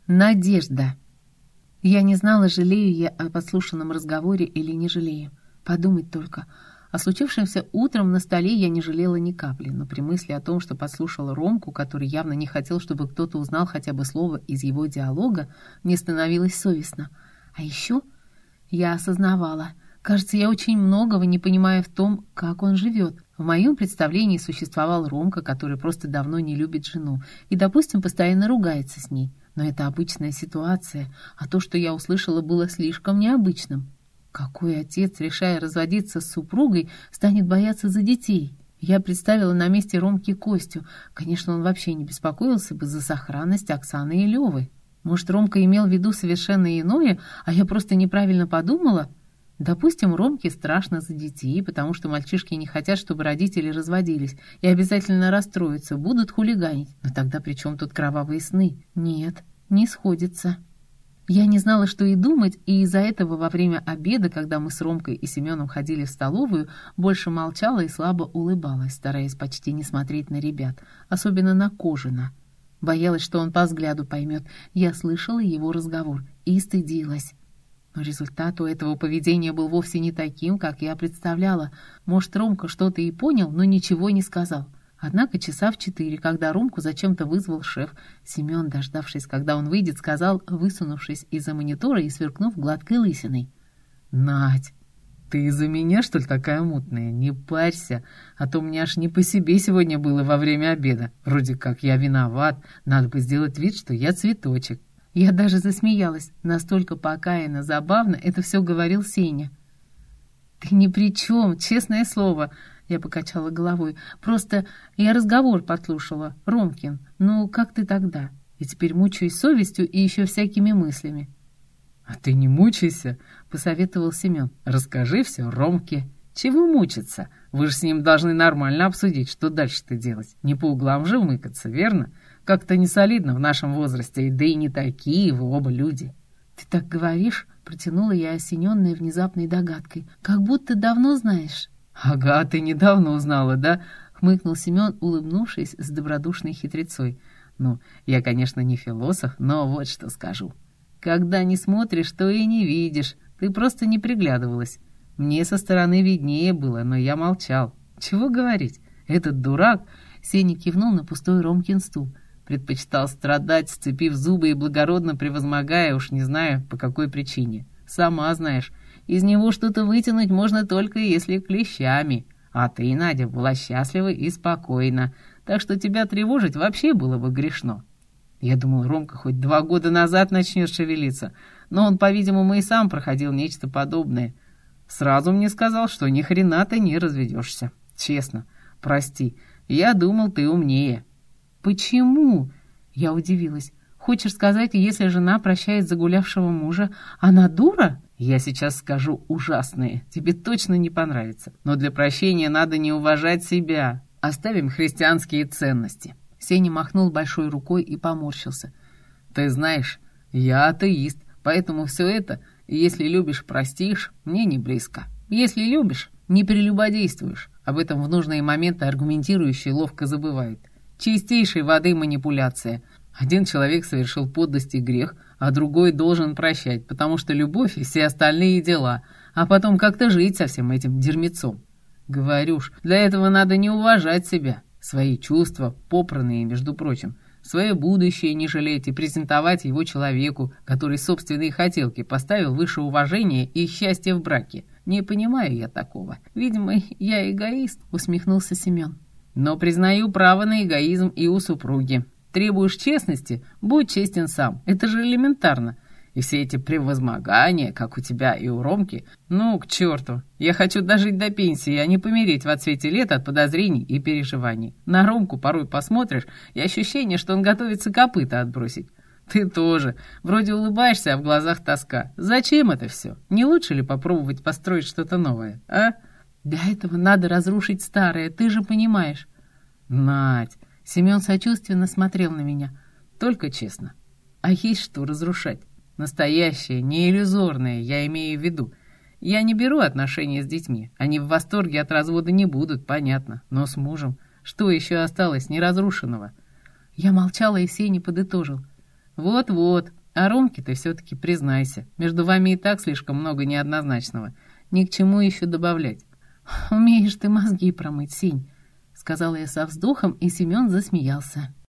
Надежда. Я не знала, жалею я о подслушанном разговоре или не жалею. Подумать только. О случившемся утром на столе я не жалела ни капли, но при мысли о том, что подслушала Ромку, который явно не хотел, чтобы кто-то узнал хотя бы слово из его диалога, мне становилось совестно. А еще я осознавала. Кажется, я очень многого не понимаю в том, как он живет. В моем представлении существовал Ромка, который просто давно не любит жену и, допустим, постоянно ругается с ней. Но это обычная ситуация, а то, что я услышала, было слишком необычным. Какой отец, решая разводиться с супругой, станет бояться за детей? Я представила на месте Ромки Костю. Конечно, он вообще не беспокоился бы за сохранность Оксаны и Левы. Может, Ромка имел в виду совершенно иное, а я просто неправильно подумала? Допустим, Ромке страшно за детей, потому что мальчишки не хотят, чтобы родители разводились, и обязательно расстроятся, будут хулиганить. Но тогда при чем тут кровавые сны? Нет, не сходится. Я не знала, что и думать, и из-за этого во время обеда, когда мы с Ромкой и Семеном ходили в столовую, больше молчала и слабо улыбалась, стараясь почти не смотреть на ребят, особенно на Кожина. Боялась, что он по взгляду поймет. Я слышала его разговор и стыдилась. Но результат у этого поведения был вовсе не таким, как я представляла. Может, Ромка что-то и понял, но ничего не сказал. Однако часа в 4, когда Ромку зачем-то вызвал шеф, Семен, дождавшись, когда он выйдет, сказал, высунувшись из-за монитора и сверкнув гладкой лысиной: «Надь, ты из-за меня, что ли, такая мутная? Не парься, а то мне аж не по себе сегодня было во время обеда. Вроде как я виноват, надо бы сделать вид, что я цветочек». Я даже засмеялась, настолько покаянно, забавно это все говорил Сеня. «Ты ни при чем, честное слово», — я покачала головой. «Просто я разговор подслушала, Ромкин. Ну, как ты тогда? И теперь мучаюсь совестью и еще всякими мыслями». «А ты не мучайся», — посоветовал Семен. «Расскажи все Ромке». «Чего мучиться? Вы же с ним должны нормально обсудить, что дальше-то делать. Не по углам же умыкаться, верно? Как-то не солидно в нашем возрасте, да и не такие вы оба люди». «Ты так говоришь?» — протянула я, осененная внезапной догадкой. «Как будто давно знаешь». «Ага, ты недавно узнала, да?» — хмыкнул Семен, улыбнувшись с добродушной хитрецой. «Ну, я, конечно, не философ, но вот что скажу. Когда не смотришь, то и не видишь. Ты просто не приглядывалась. Мне со стороны виднее было, но я молчал. Чего говорить? Этот дурак...» — Сеня кивнул на пустой Ромкин стул. «Предпочитал страдать, сцепив зубы и благородно превозмогая, уж не знаю, по какой причине. Сама знаешь, из него что-то вытянуть можно только если клещами. А ты, Надя, была счастлива и спокойна, так что тебя тревожить вообще было бы грешно. Я думал, Ромка хоть 2 года назад начнет шевелиться, но он, по-видимому, и сам проходил нечто подобное. Сразу мне сказал, что ни хрена ты не разведешься. Честно, прости, я думал, ты умнее». «Почему?» — я удивилась. «Хочешь сказать, если жена прощает загулявшего мужа, она дура?» «Я сейчас скажу ужасное. Тебе точно не понравится. Но для прощения надо не уважать себя. Оставим христианские ценности». Сеня махнул большой рукой и поморщился. «Ты знаешь, я атеист, поэтому все это, если любишь, простишь, мне не близко. Если любишь, не прелюбодействуешь. Об этом в нужные моменты аргументирующие ловко забывают. Чистейшей воды манипуляция. Один человек совершил подлость и грех, а другой должен прощать, потому что любовь и все остальные дела, а потом как-то жить со всем этим дерьмецом. Говорю ж, для этого надо не уважать себя, свои чувства, попранные, между прочим, свое будущее не жалеть и презентовать его человеку, который собственные хотелки поставил выше уважения и счастья в браке. Не понимаю я такого. Видимо, я эгоист», — усмехнулся Семен. «Но признаю право на эгоизм и у супруги. Требуешь честности? Будь честен сам. Это же элементарно. И все эти превозмогания, как у тебя и у Ромки, ну, к черту. Я хочу дожить до пенсии, а не помереть в отсвете лет от подозрений и переживаний. На Ромку порой посмотришь, и ощущение, что он готовится копыта отбросить. Ты тоже. Вроде улыбаешься, а в глазах тоска. Зачем это все? Не лучше ли попробовать построить что-то новое, а?» «Для этого надо разрушить старое, ты же понимаешь». «Надь!» — Семен сочувственно смотрел на меня. «Только честно. А есть что разрушать? Настоящее, не иллюзорное, я имею в виду. Я не беру отношения с детьми. Они в восторге от развода не будут, понятно. Но с мужем. Что еще осталось неразрушенного?» Я молчала, и Сеня подытожил. Вот-вот. А Ромке ты все-таки признайся. Между вами и так слишком много неоднозначного. Ни к чему еще добавлять. «Умеешь ты мозги промыть, Сень», — сказала я со вздохом, и Семен засмеялся.